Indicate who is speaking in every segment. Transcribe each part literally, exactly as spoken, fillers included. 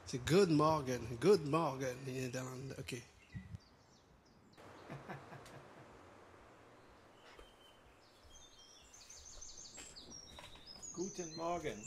Speaker 1: C'est Good Morgan. Good Morgan. in Nederland. Oké. Okay.
Speaker 2: Guten Morgen.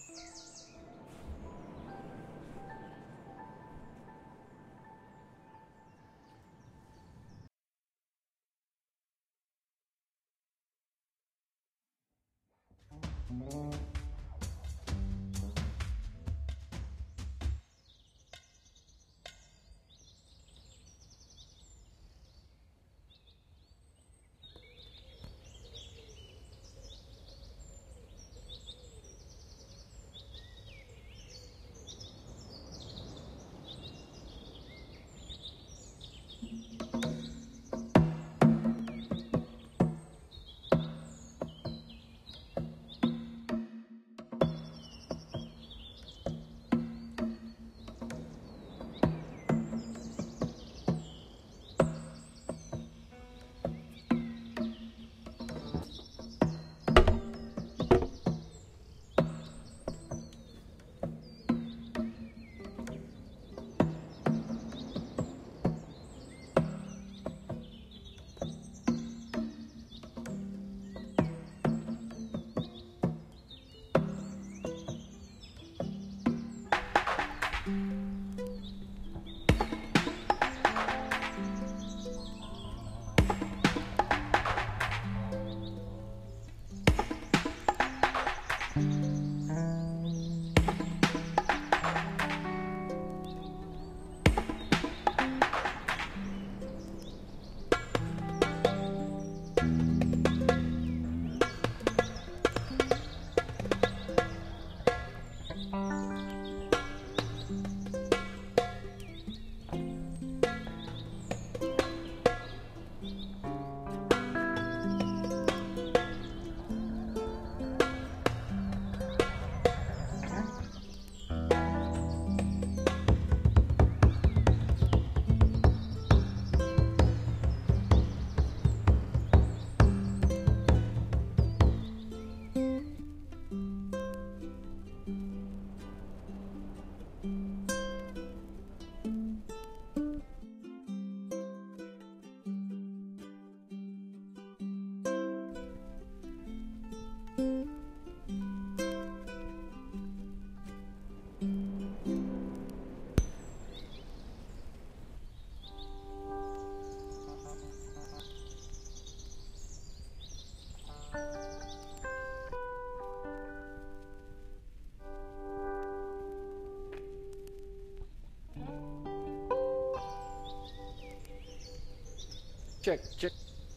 Speaker 2: Check, check.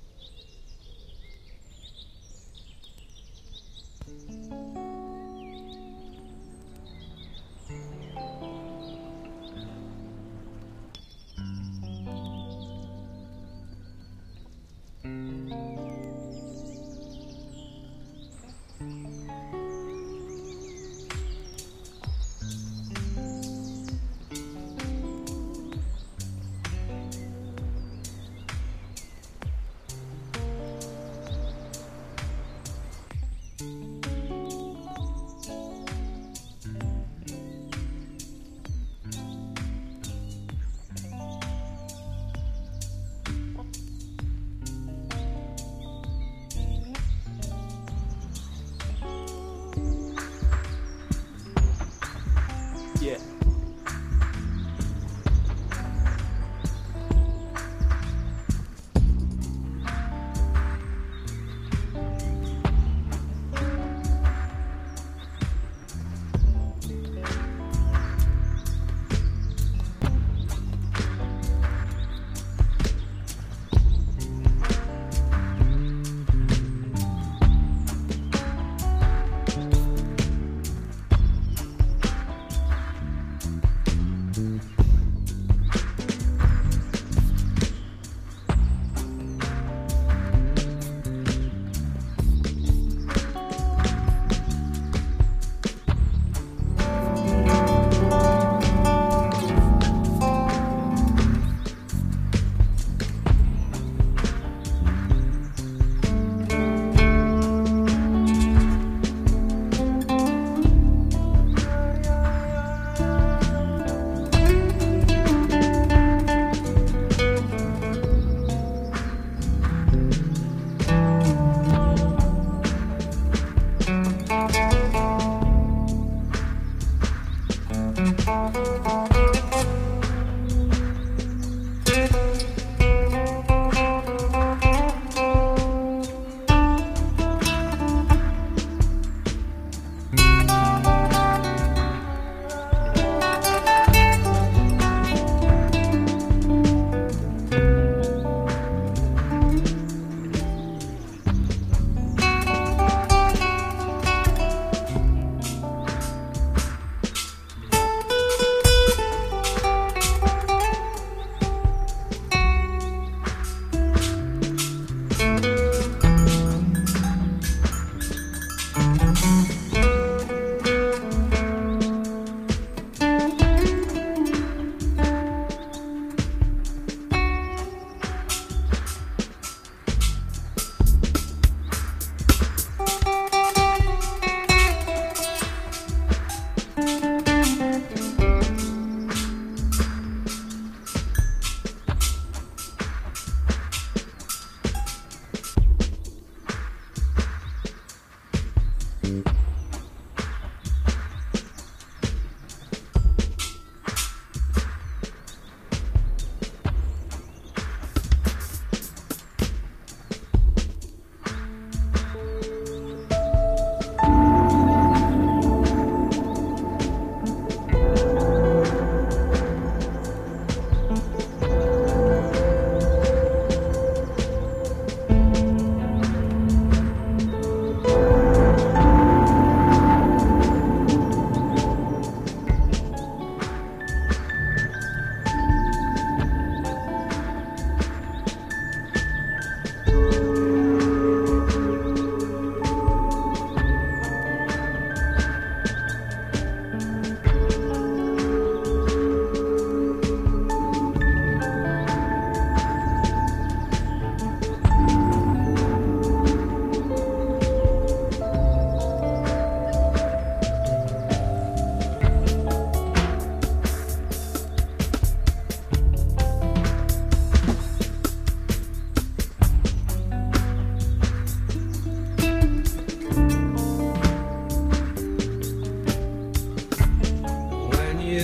Speaker 2: Yeah.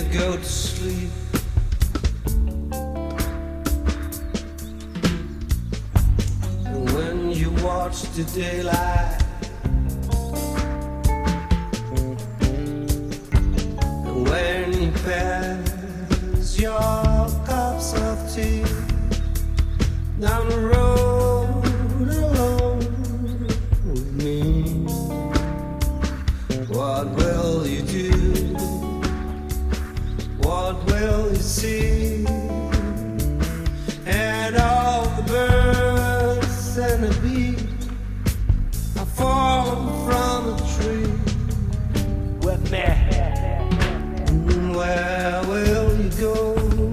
Speaker 3: go to sleep. And when you watch the daylight, and when you pass your cups of tea down the road alone with me, what will you do? What will you see? And all the birds and the bees are falling from the tree.
Speaker 2: With me.
Speaker 3: And where will you go?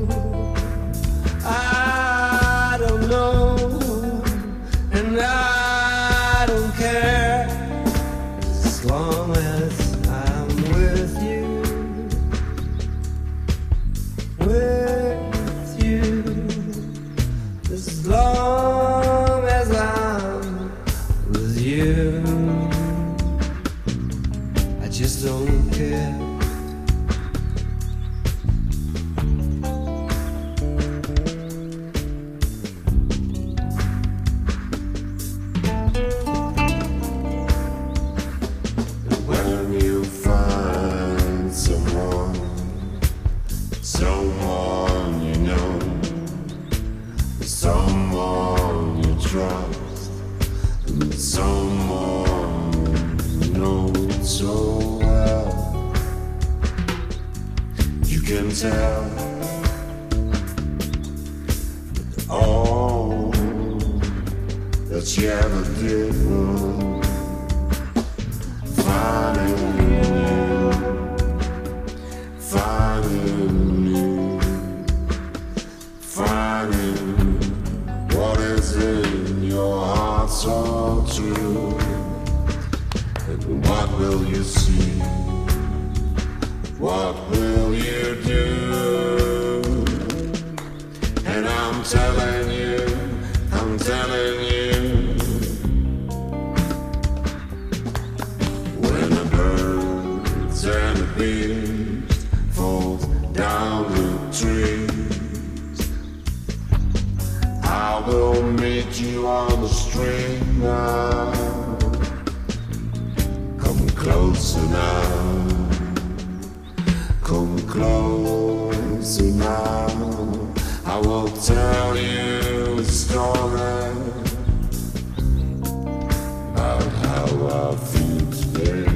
Speaker 3: I don't know, and I don't care, as long as I'm with you. With you, as long as I'm with you, I just don't care.
Speaker 4: When you find someone, someone you know, someone you trust, someone you know so well, you can tell that all that you ever did was finding you, finding you, finding what is in your heart so true. And what will you see? What will you do? And I'm telling you, I'm telling you, when the birds and the bees fall down the trees, I will meet you on the street now. Come closer now, come closer now. I will tell you a story about how I feel today.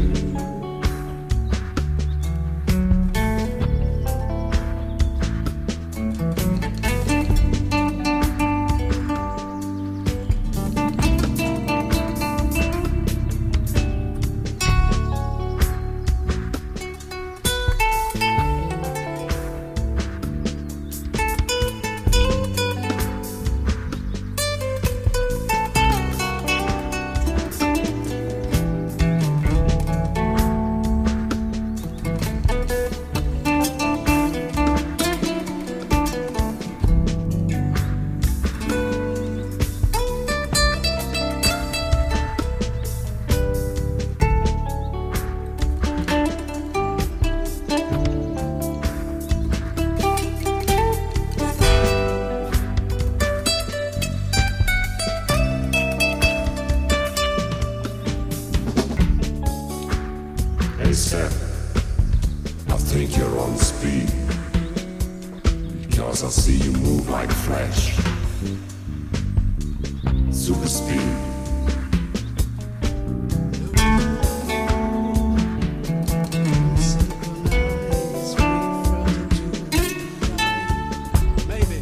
Speaker 4: Hey Sam, I think you're on speed, because I see you move like flash. Super speed.
Speaker 1: Maybe.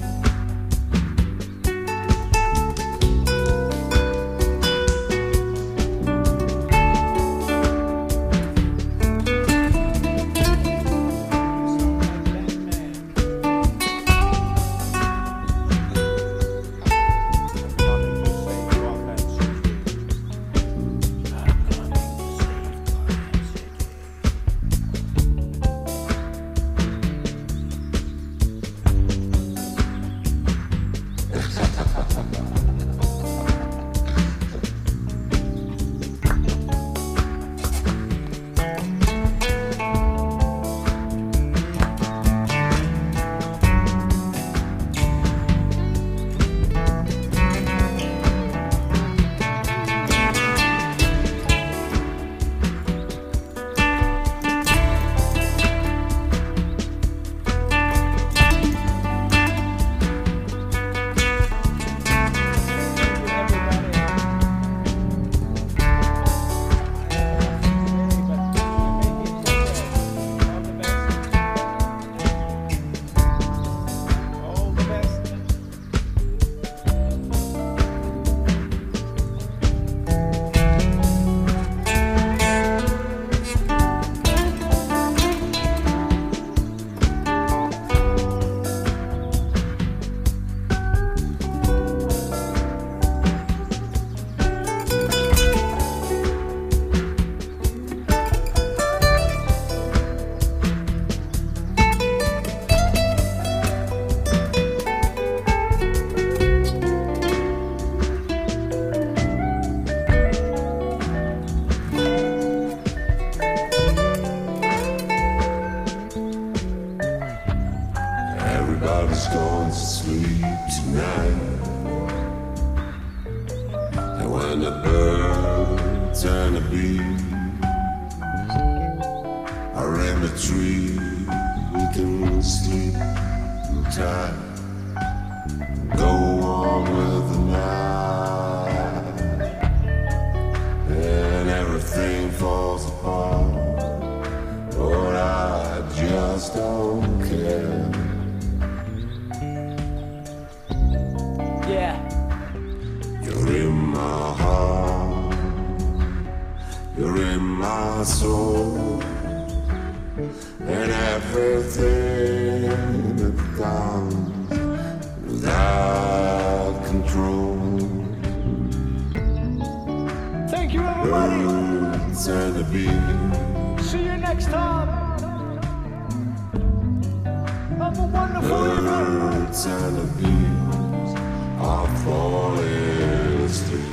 Speaker 4: Everybody's going to sleep tonight. And when the birds and the bees are in the tree, we can sleep tight. Go on with the night, and everything falls apart. But I just don't care.
Speaker 2: Yeah.
Speaker 4: You're in my heart, you're in my soul, and everything that comes without control.
Speaker 2: Thank you, everybody.
Speaker 4: Birds and the bees.
Speaker 2: See you next time. Have a wonderful evening.
Speaker 4: Birds and the bees are falling asleep.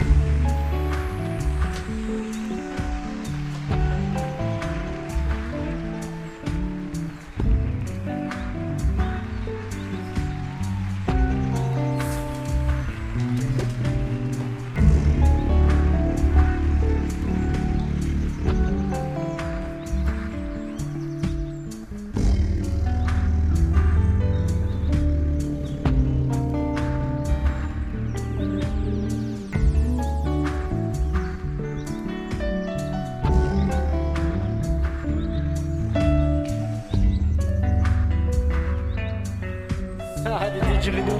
Speaker 2: Ah, de didgeridoo.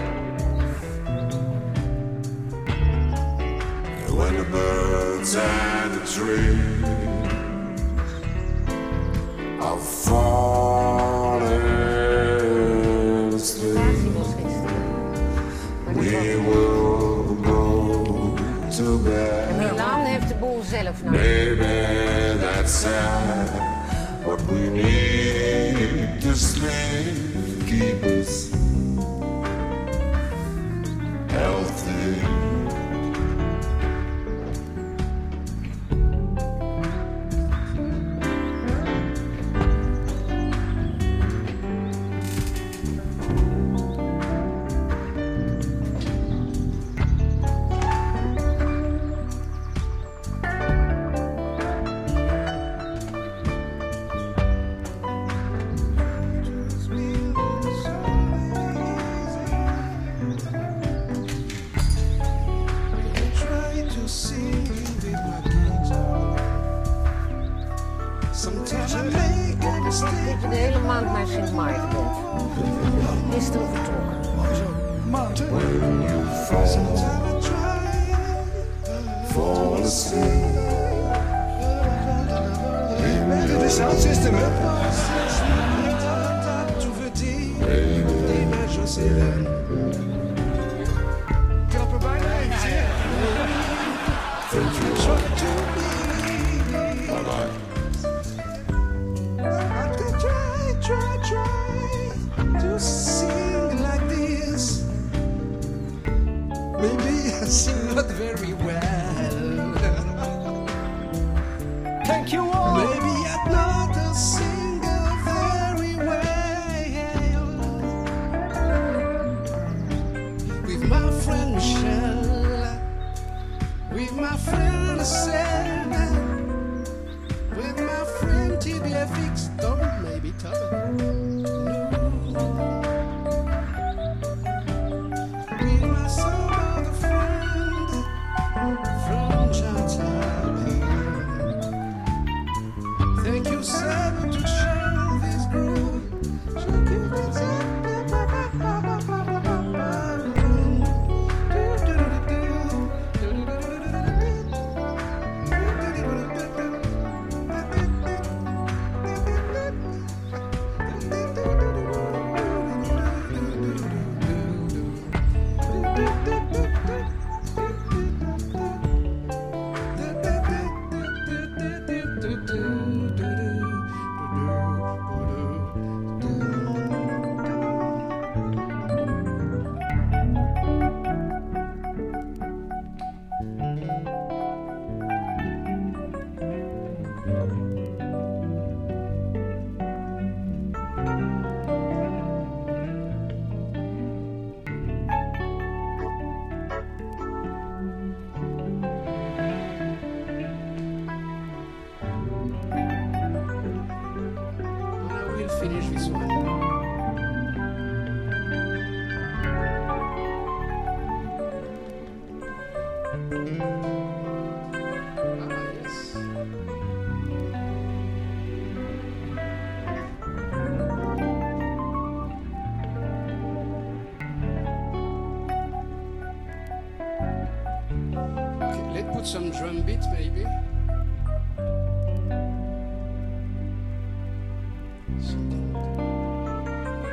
Speaker 4: When the birds and the trees are falling asleep, we will go to bed.
Speaker 5: Milan heeft de boel zelf nodig.
Speaker 4: Maybe that's sad, but we need to sleep, keep us healthy.
Speaker 1: Sometimes I make a mistake.
Speaker 5: Dat je de hele maand naar Sint Maarten bent. Gisteren vertrokken.
Speaker 4: When you fall,
Speaker 1: Sometimes I try.
Speaker 4: fall asleep.
Speaker 1: Dit is sound system, hè? Tout veut dire. Nee, maar je sais pas. Knap er bijna heen, zie je?
Speaker 4: Thank you.
Speaker 1: Try to be.
Speaker 4: Bye bye.
Speaker 1: I could try, try, try to sing like this. Maybe I sing not very well.
Speaker 2: Thank you all.
Speaker 1: Maybe I'm not a singer very well. finish this one. Ah, yes. Okay, let's put some drum beat maybe. Something like that.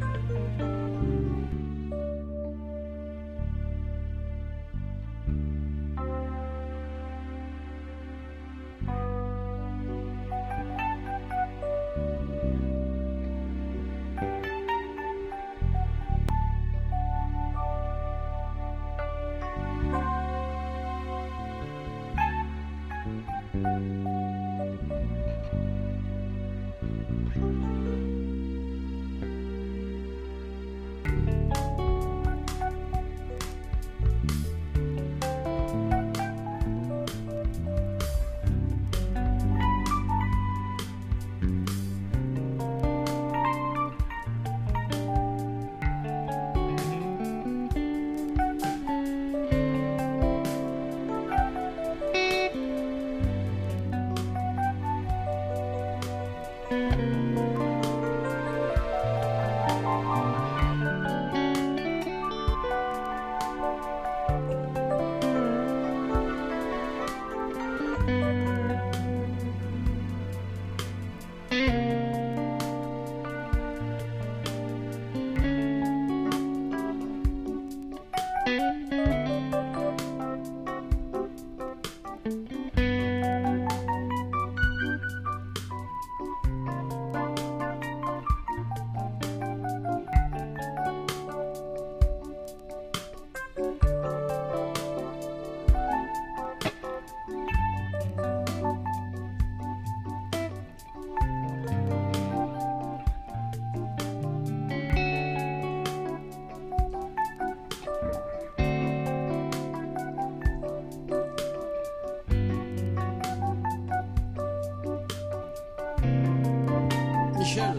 Speaker 1: Michel.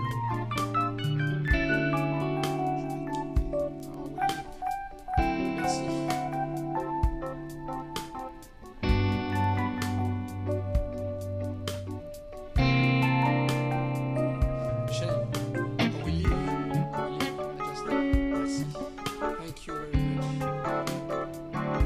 Speaker 1: Merci. Michel, I will leave. I will leave. I just merci. Thank you very much.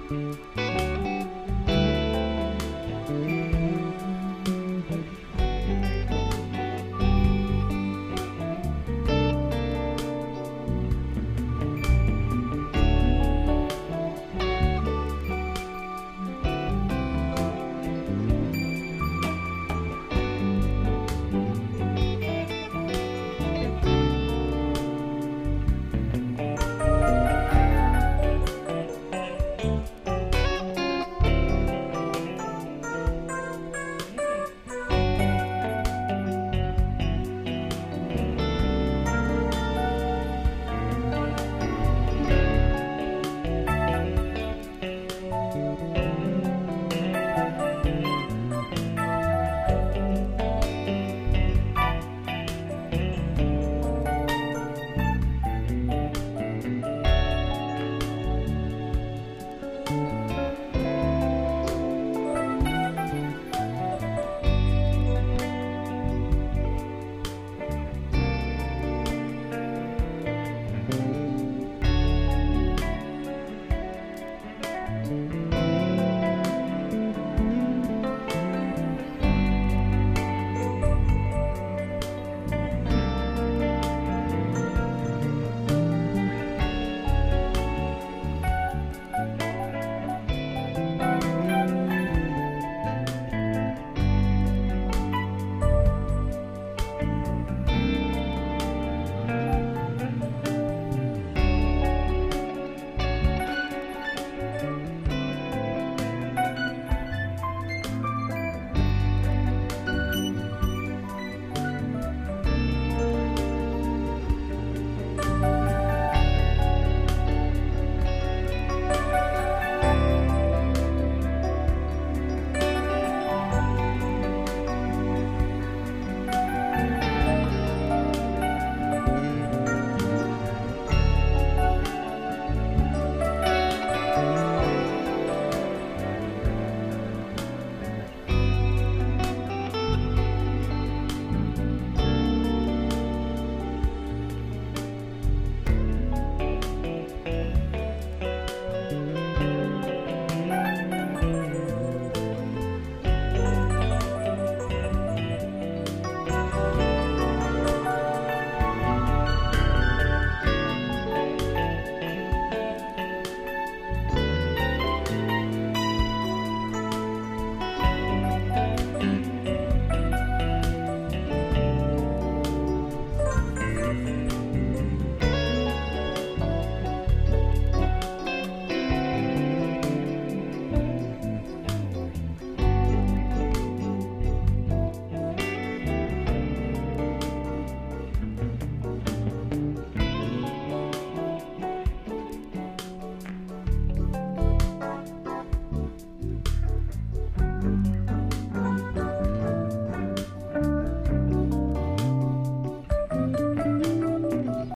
Speaker 3: you.